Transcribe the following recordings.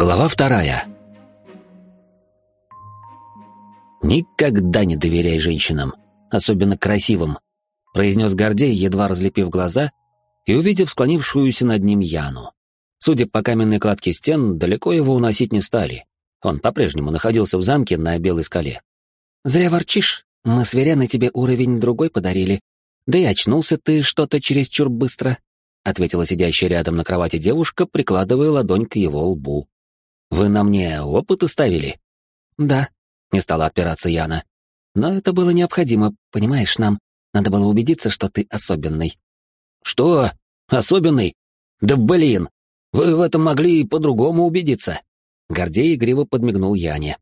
Глава 2. «Никогда не доверяй женщинам, особенно красивым», — произнес Гордей, едва разлепив глаза и увидев склонившуюся над ним Яну. Судя по каменной кладке стен, далеко его уносить не стали. Он по-прежнему находился в замке на Белой скале. «Зря ворчишь, мы с Вереной тебе уровень другой подарили. Да и очнулся ты что-то чересчур быстро», — ответила сидящая рядом на кровати девушка, прикладывая ладонь к его лбу. «Вы на мне опыты ставили?» «Да», — не стала отпираться Яна. «Но это было необходимо, понимаешь, нам надо было убедиться, что ты особенный». «Что? Особенный? Да блин! Вы в этом могли и по-другому убедиться!» Гордей игриво подмигнул Яне.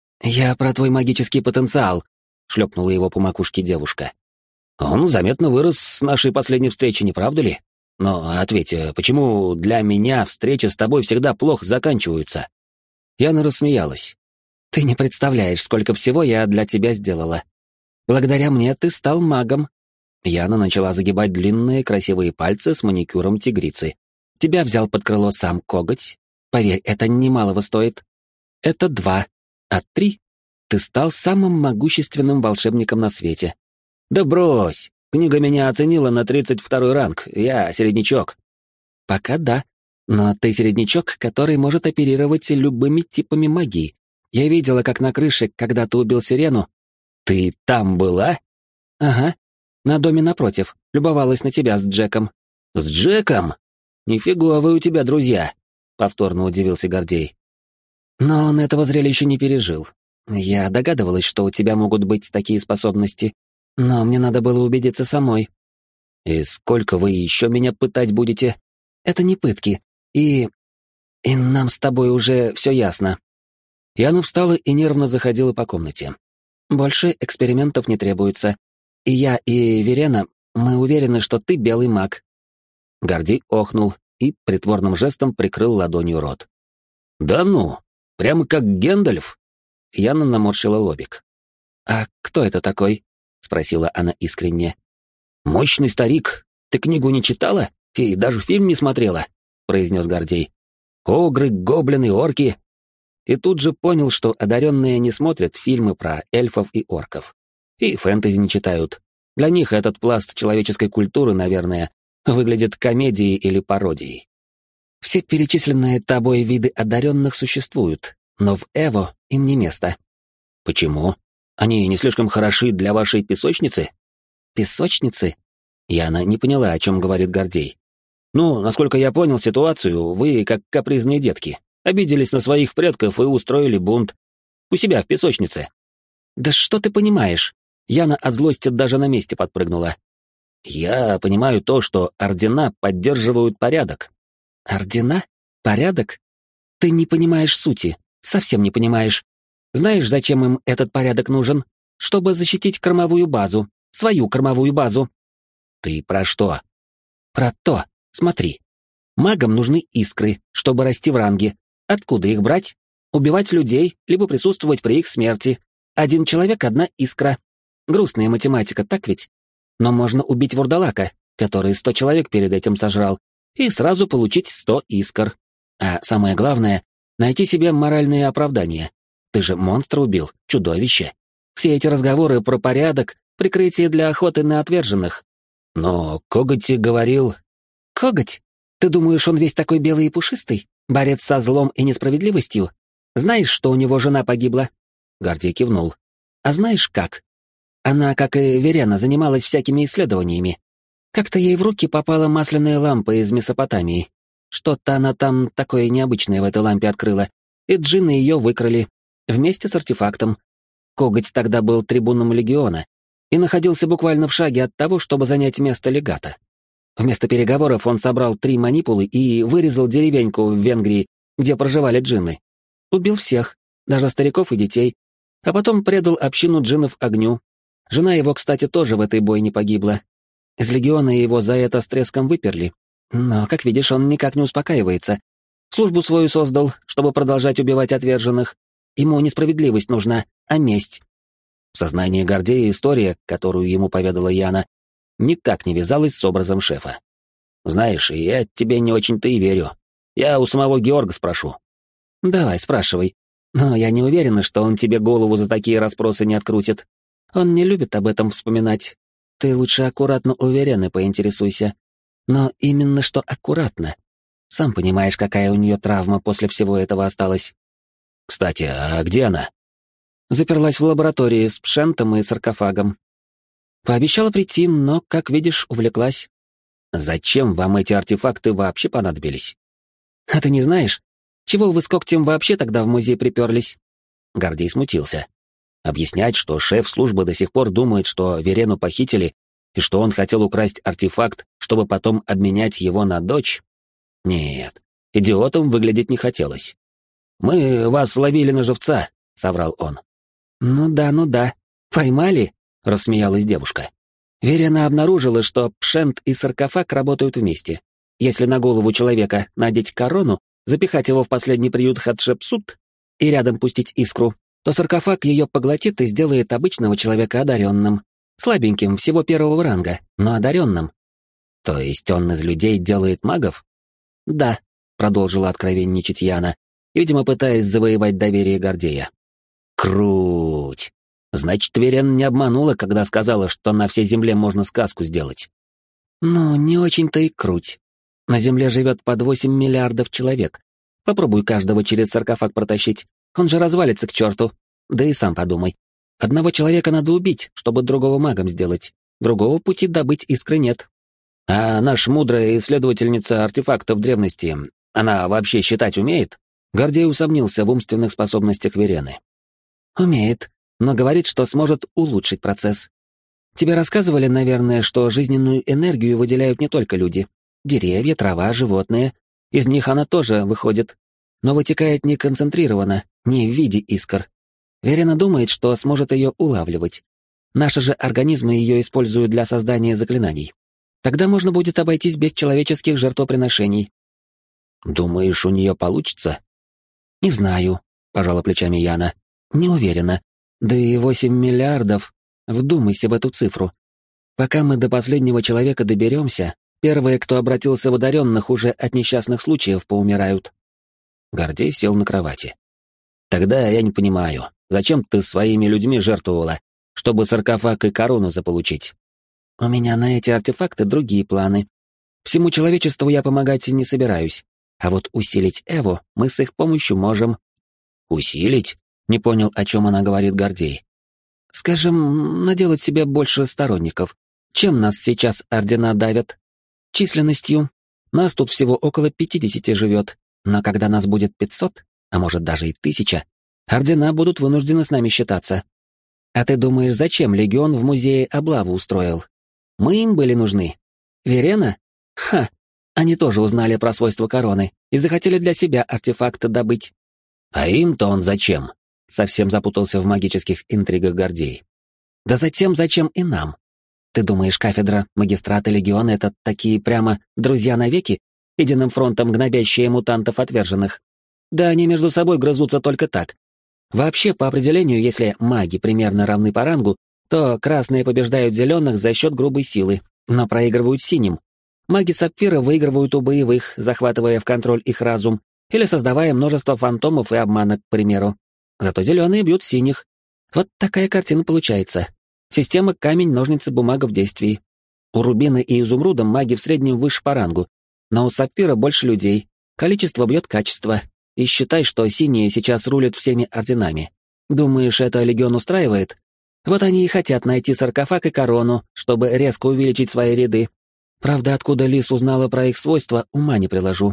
«Я про твой магический потенциал», — шлепнула его по макушке девушка. «Он заметно вырос с нашей последней встречи, не правда ли? Но ответь, почему для меня встречи с тобой всегда плохо заканчиваются?» Яна рассмеялась. «Ты не представляешь, сколько всего я для тебя сделала. Благодаря мне ты стал магом». Яна начала загибать длинные красивые пальцы с маникюром тигрицы. «Тебя взял под крыло сам коготь. Поверь, это немалого стоит. Это 2, а 3 ты стал самым могущественным волшебником на свете». «Да брось! Книга меня оценила на 32-й ранг, я середнячок». «Пока да, но ты середнячок, который может оперировать любыми типами магии. Я видела, как на крыше, когда ты убил сирену». «Ты там была?» «Ага, на доме напротив, любовалась на тебя с Джеком». «С Джеком? Нифига вы у тебя друзья», — повторно удивился Гордей. Но он этого зрелища не пережил. Я догадывалась, что у тебя могут быть такие способности, но мне надо было убедиться самой. «И сколько вы еще меня пытать будете?» «Это не пытки, и нам с тобой уже все ясно». Яна встала и нервно заходила по комнате. «Больше экспериментов не требуется. И я, и Верена, мы уверены, что ты белый маг». Гордей охнул и притворным жестом прикрыл ладонью рот. «Да ну, прямо как Гэндальф?» Яна наморщила лобик. «А кто это такой?» — спросила она искренне. «Мощный старик. Ты книгу не читала? И даже фильм не смотрела?» — произнес Гордей. «Огры, гоблины, орки». И тут же понял, что одаренные не смотрят фильмы про эльфов и орков. И фэнтези не читают. Для них этот пласт человеческой культуры, наверное, выглядит комедией или пародией. Все перечисленные тобой виды одаренных существуют, но в Эво им не место. «Почему? Они не слишком хороши для вашей песочницы?» «Песочницы?» Яна не поняла, о чем говорит Гордей. «Ну, насколько я понял ситуацию, вы, как капризные детки, обиделись на своих предков и устроили бунт. У себя в песочнице». «Да что ты понимаешь?» Яна от злости даже на месте подпрыгнула. «Я понимаю то, что ордена поддерживают порядок». «Ордена? Порядок? Ты не понимаешь сути, совсем не понимаешь. Знаешь, зачем им этот порядок нужен? Чтобы защитить кормовую базу, свою кормовую базу». «Ты про что?» «Про то. Смотри. Магам нужны искры, чтобы расти в ранге. Откуда их брать? Убивать людей, либо присутствовать при их смерти. Один человек — одна искра. Грустная математика, так ведь? Но можно убить вурдалака, который 100 человек перед этим сожрал, и сразу получить 100 искр. А самое главное — найти себе моральные оправдания. Ты же монстра убил, чудовище. Все эти разговоры про порядок — прикрытие для охоты на отверженных». «Но Коготь говорил...» «Коготь? Ты думаешь, он весь такой белый и пушистый? Борец со злом и несправедливостью? Знаешь, что у него жена погибла?» Гордей кивнул. «А знаешь как? Она, как и Верена, занималась всякими исследованиями. Как-то ей в руки попала масляная лампа из Месопотамии. Что-то она там такое необычное в этой лампе открыла, и джинны ее выкрали, вместе с артефактом. Коготь тогда был трибуном легиона и находился буквально в шаге от того, чтобы занять место легата. Вместо переговоров он собрал 3 манипулы и вырезал деревеньку в Венгрии, где проживали джинны. Убил всех, даже стариков и детей, а потом предал общину джиннов огню. Жена его, кстати, тоже в этой бойне погибла. Из легиона его за это с треском выперли. Но, как видишь, он никак не успокаивается. Службу свою создал, чтобы продолжать убивать отверженных. Ему не справедливость нужна, а месть. В сознании Гордея история, которую ему поведала Яна, никак не вязалась с образом шефа. «Знаешь, я тебе не очень-то и верю. Я у самого Георга спрошу». Давай, спрашивай. Но я не уверена, что он тебе голову за такие расспросы не открутит. Он не любит об этом вспоминать. Ты лучше аккуратно у Верены поинтересуйся. Но именно что аккуратно. Сам понимаешь, какая у нее травма после всего этого осталась. Кстати, а где она? Заперлась в лаборатории с пшентом и саркофагом. Пообещала прийти, но, как видишь, увлеклась. Зачем вам эти артефакты вообще понадобились? А ты не знаешь, чего вы с Когтем вообще тогда в музей приперлись? Гордей смутился. Объяснять, что шеф службы до сих пор думает, что Верену похитили, и что он хотел украсть артефакт, чтобы потом обменять его на дочь? Нет, идиотом выглядеть не хотелось. «Мы вас ловили на живца», — соврал он. Ну да. Поймали?» — рассмеялась девушка. Верена обнаружила, что пшент и саркофаг работают вместе. Если на голову человека надеть корону, запихать его в последний приют Хатшепсут и рядом пустить искру, то саркофаг ее поглотит и сделает обычного человека одаренным. Слабеньким, всего первого ранга, но одаренным. То есть он из людей делает магов? Да, продолжила откровенничать Яна, видимо, пытаясь завоевать доверие Гордея. Круть! Значит, Верен не обманула, когда сказала, что на всей земле можно сказку сделать. Ну, не очень-то и круть. На земле живет под 8 миллиардов человек. Попробуй каждого через саркофаг протащить. Он же развалится к черту. Да и сам подумай. Одного человека надо убить, чтобы другого магом сделать. Другого пути добыть искры нет. А наша мудрая исследовательница артефактов древности, она вообще считать умеет? Гордей усомнился в умственных способностях Верены. Умеет, но говорит, что сможет улучшить процесс. Тебе рассказывали, наверное, что жизненную энергию выделяют не только люди. Деревья, трава, животные. Из них она тоже выходит. Но вытекает не концентрированно, не в виде искр. Верена думает, что сможет ее улавливать. Наши же организмы ее используют для создания заклинаний. Тогда можно будет обойтись без человеческих жертвоприношений. Думаешь, у нее получится? Не знаю, пожала плечами Яна. Не уверена. Да и 8 миллиардов. Вдумайся в эту цифру. Пока мы до последнего человека доберемся, первые, кто обратился в одаренных, уже от несчастных случаев поумирают. Гордей сел на кровати. Тогда я не понимаю, зачем ты своими людьми жертвовала, чтобы саркофаг и корону заполучить? У меня на эти артефакты другие планы. Всему человечеству я помогать не собираюсь. А вот усилить Эву мы с их помощью можем. Усилить? Не понял, о чем она говорит Гордей. Скажем, наделать себе больше сторонников. Чем нас сейчас ордена давят? Численностью. Нас тут всего около 50 живет, но когда нас будет 500, а может даже и 1000, ордена будут вынуждены с нами считаться. А ты думаешь, зачем легион в музее облаву устроил? Мы им были нужны. Верена? Ха! Они тоже узнали про свойства короны и захотели для себя артефакты добыть. А им-то он зачем? Совсем запутался в магических интригах Гордей. Да затем, зачем и нам? Ты думаешь, кафедра, магистрат и легион — это такие прямо друзья навеки, единым фронтом гнобящие мутантов отверженных? Да они между собой грызутся только так. Вообще, по определению, если маги примерно равны по рангу, то красные побеждают зеленых за счет грубой силы, но проигрывают синим. Маги Сапфира выигрывают у боевых, захватывая в контроль их разум, или создавая множество фантомов и обманок, к примеру. Зато зеленые бьют синих. Вот такая картина получается. Система камень-ножницы-бумага в действии. У Рубина и Изумруда маги в среднем выше по рангу, но у Сапфира больше людей. Количество бьет качество. И считай, что синие сейчас рулят всеми орденами. Думаешь, это легион устраивает? Вот они и хотят найти саркофаг и корону, чтобы резко увеличить свои ряды. Правда, откуда Лис узнала про их свойства, ума не приложу.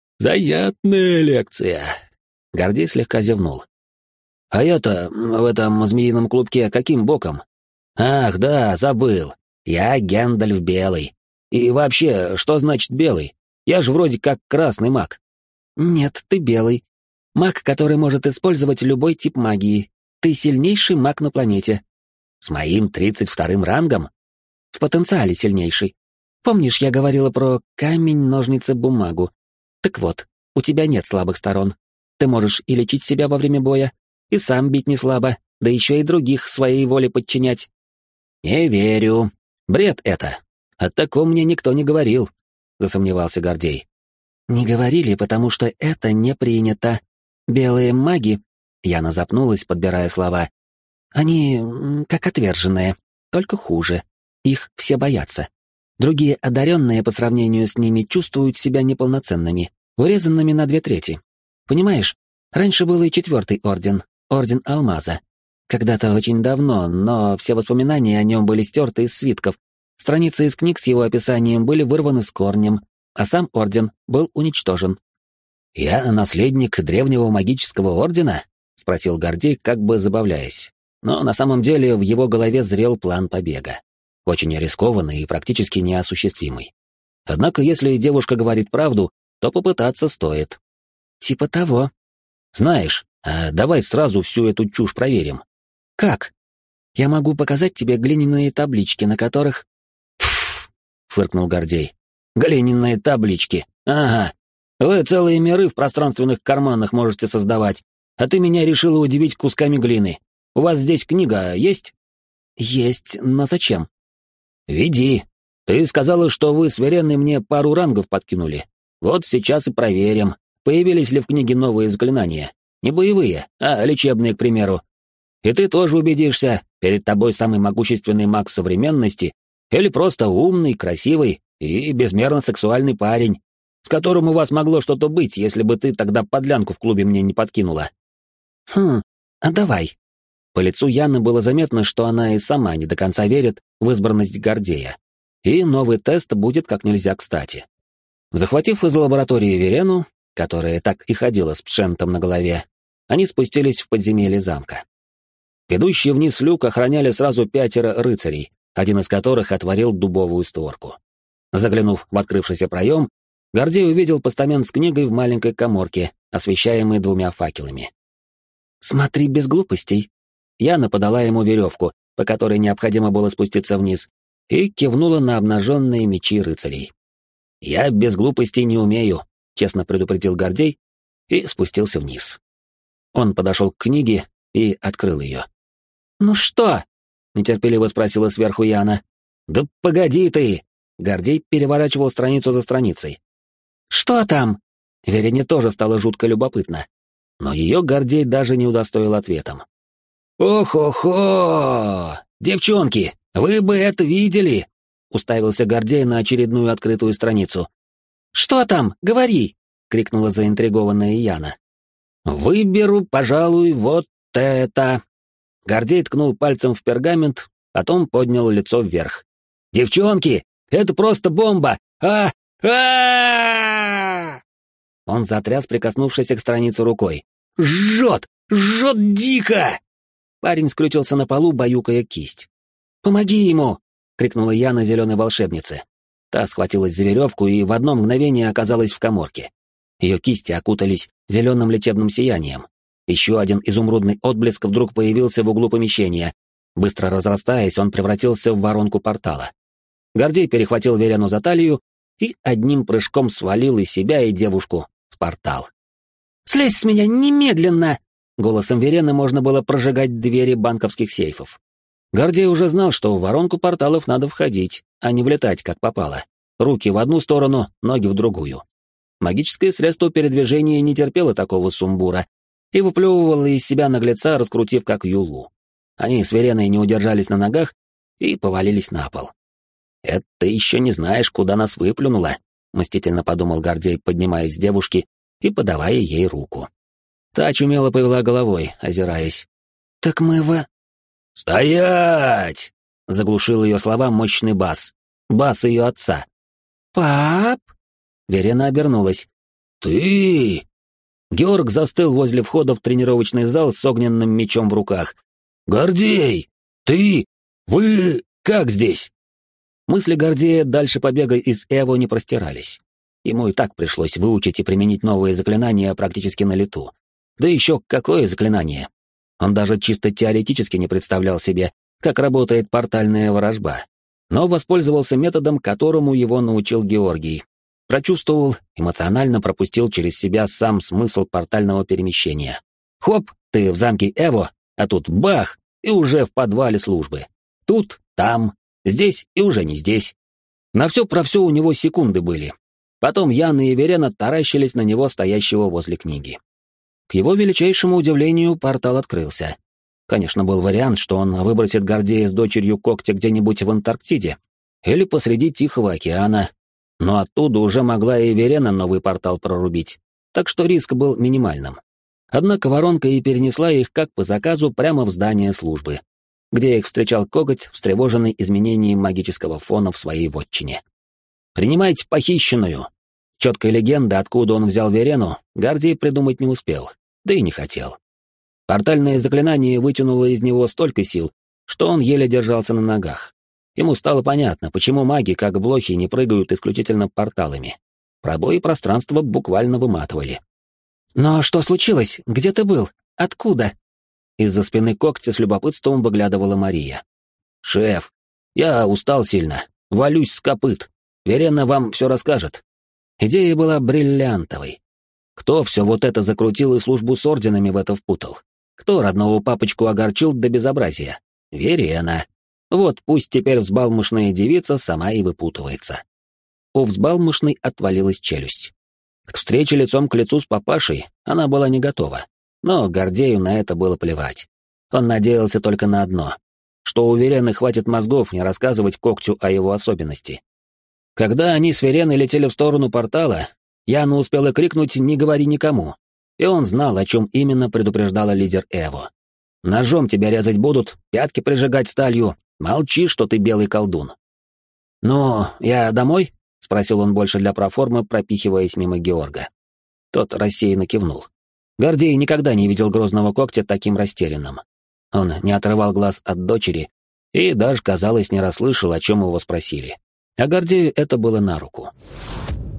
Занятная лекция. Гордей слегка зевнул. А я-то в этом змеином клубке каким боком? Ах, да, забыл. Я Гэндальф Белый. И вообще, что значит белый? Я же вроде как красный маг. Нет, ты белый. Маг, который может использовать любой тип магии. Ты сильнейший маг на планете. С моим 32-м рангом? В потенциале сильнейший. Помнишь, я говорила про камень, ножницы, бумагу? Так вот, у тебя нет слабых сторон. Ты можешь и лечить себя во время боя, и сам бить не слабо, да еще и других своей воле подчинять. Не верю. Бред это. О таком мне никто не говорил, засомневался Гордей. Не говорили, потому что это не принято. Белые маги, Яна запнулась, подбирая слова, они как отверженные, только хуже. Их все боятся. Другие одаренные по сравнению с ними чувствуют себя неполноценными, урезанными на 2/3. Понимаешь, раньше был и 4-й орден, орден Алмаза. Когда-то очень давно, но все воспоминания о нем были стерты из свитков. Страницы из книг с его описанием были вырваны с корнем, а сам орден был уничтожен. «Я наследник древнего магического ордена?» — спросил Гордей, как бы забавляясь. Но на самом деле в его голове зрел план побега. Очень рискованный и практически неосуществимый. Однако, если девушка говорит правду, то попытаться стоит. Типа того. Знаешь, а давай сразу всю эту чушь проверим. Как? Я могу показать тебе глиняные таблички, на которых... «Пф!» — фыркнул Гордей. «Глиняные таблички. Ага. Вы целые миры в пространственных карманах можете создавать, а ты меня решила удивить кусками глины. У вас здесь книга есть?» «Есть, но зачем?» «Веди. Ты сказала, что вы с Веренной мне пару рангов подкинули. Вот сейчас и проверим, появились ли в книге новые заклинания. Не боевые, а лечебные, к примеру. И ты тоже убедишься, перед тобой самый могущественный маг современности или просто умный, красивый и безмерно сексуальный парень, с которым у вас могло что-то быть, если бы ты тогда подлянку в клубе мне не подкинула». А давай. По лицу Яны было заметно, что она и сама не до конца верит в избранность Гордея. И новый тест будет как нельзя кстати. Захватив из лаборатории Верену, которая так и ходила с пшентом на голове, они спустились в подземелье замка. Ведущий вниз люк охраняли сразу 5 рыцарей, один из которых отворил дубовую створку. Заглянув в открывшийся проем, Гордей увидел постамент с книгой в маленькой каморке, освещаемой 2 факелами. «Смотри без глупостей». Яна подала ему веревку, по которой необходимо было спуститься вниз, и кивнула на обнаженные мечи рыцарей. «Я без глупостей не умею», — честно предупредил Гордей и спустился вниз. Он подошел к книге и открыл ее. «Ну что?» — нетерпеливо спросила сверху Яна. «Да погоди ты!» — Гордей переворачивал страницу за страницей. «Что там?» Верине тоже стало жутко любопытно, но ее Гордей даже не удостоил ответом. «Ох-охо! Девчонки, вы бы это видели!» — уставился Гордей на очередную открытую страницу. «Что там? Говори!» — крикнула заинтригованная Яна. «Выберу, пожалуй, вот это!» Гордей ткнул пальцем в пергамент, потом поднял лицо вверх. «Девчонки, это просто бомба! Он затряс прикоснувшись к странице рукой. «Жжет! Жжет дико!» Парень скрутился на полу, баюкая кисть. «Помоги ему!» — крикнула Яна зеленой волшебнице. Та схватилась за веревку и в одно мгновение оказалась в каморке. Ее кисти окутались зеленым лечебным сиянием. Еще один изумрудный отблеск вдруг появился в углу помещения. Быстро разрастаясь, он превратился в воронку портала. Гордей перехватил Верену за талию и одним прыжком свалил и себя, и девушку в портал. «Слезь с меня немедленно!» Голосом Верены можно было прожигать двери банковских сейфов. Гордей уже знал, что в воронку порталов надо входить, а не влетать, как попало. Руки в одну сторону, ноги в другую. Магическое средство передвижения не терпело такого сумбура и выплевывало из себя наглеца, раскрутив как юлу. Они с Вереной не удержались на ногах и повалились на пол. «Это ты еще не знаешь, куда нас выплюнуло», — мстительно подумал Гордей, поднимаясь с девушки и подавая ей руку. Та очумело повела головой, озираясь. «Так мы в...» «Стоять!» — заглушил ее слова мощный бас. Бас ее отца. «Пап?» Верена обернулась. «Ты?» Георг застыл возле входа в тренировочный зал с огненным мечом в руках. «Гордей! Ты? Вы? Как здесь?» Мысли Гордея дальше побега из Эво не простирались. Ему и так пришлось выучить и применить новые заклинания практически на лету. Да еще какое заклинание! Он даже чисто теоретически не представлял себе, как работает портальная ворожба. Но воспользовался методом, которому его научил Георгий. Прочувствовал, эмоционально пропустил через себя сам смысл портального перемещения. Хоп, ты в замке Эво, а тут бах, и уже в подвале службы. Тут, там, здесь и уже не здесь. На все про все у него секунды были. Потом Яна и Верена таращились на него, стоящего возле книги. К его величайшему удивлению, портал открылся. Конечно, был вариант, что он выбросит Гордея с дочерью когтя где-нибудь в Антарктиде или посреди Тихого океана, но оттуда уже могла и Верена новый портал прорубить, так что риск был минимальным. Однако воронка и перенесла их как по заказу прямо в здание службы, где их встречал коготь, встревоженный изменением магического фона в своей вотчине. «Принимайте похищенную!» Четкой легенды, откуда он взял Верену, Гордей придумать не успел, да и не хотел. Портальное заклинание вытянуло из него столько сил, что он еле держался на ногах. Ему стало понятно, почему маги, как блохи, не прыгают исключительно порталами. Пробои пространства буквально выматывали. «Но что случилось? Где ты был? Откуда?» Из-за спины когтя с любопытством выглядывала Мария. «Шеф, я устал сильно, валюсь с копыт. Верена вам все расскажет». Идея была бриллиантовой. Кто все вот это закрутил и службу с орденами в это впутал? Кто родного папочку огорчил до безобразия? Верена. Вот пусть теперь взбалмошная девица сама и выпутывается. У взбалмошной отвалилась челюсть. К встрече лицом к лицу с папашей она была не готова, но Гордею на это было плевать. Он надеялся только на одно, что у Верены хватит мозгов не рассказывать когтю о его особенности. Когда они с Вереной летели в сторону портала, Яна успела крикнуть «Не говори никому», и он знал, о чем именно предупреждала лидер Эво. «Ножом тебя резать будут, пятки прижигать сталью, молчи, что ты белый колдун». «Ну, я домой?» — спросил он больше для проформы, пропихиваясь мимо Георга. Тот рассеянно кивнул. Гордей никогда не видел грозного когтя таким растерянным. Он не отрывал глаз от дочери и даже, казалось, не расслышал, о чем его спросили. А Гордею это было на руку.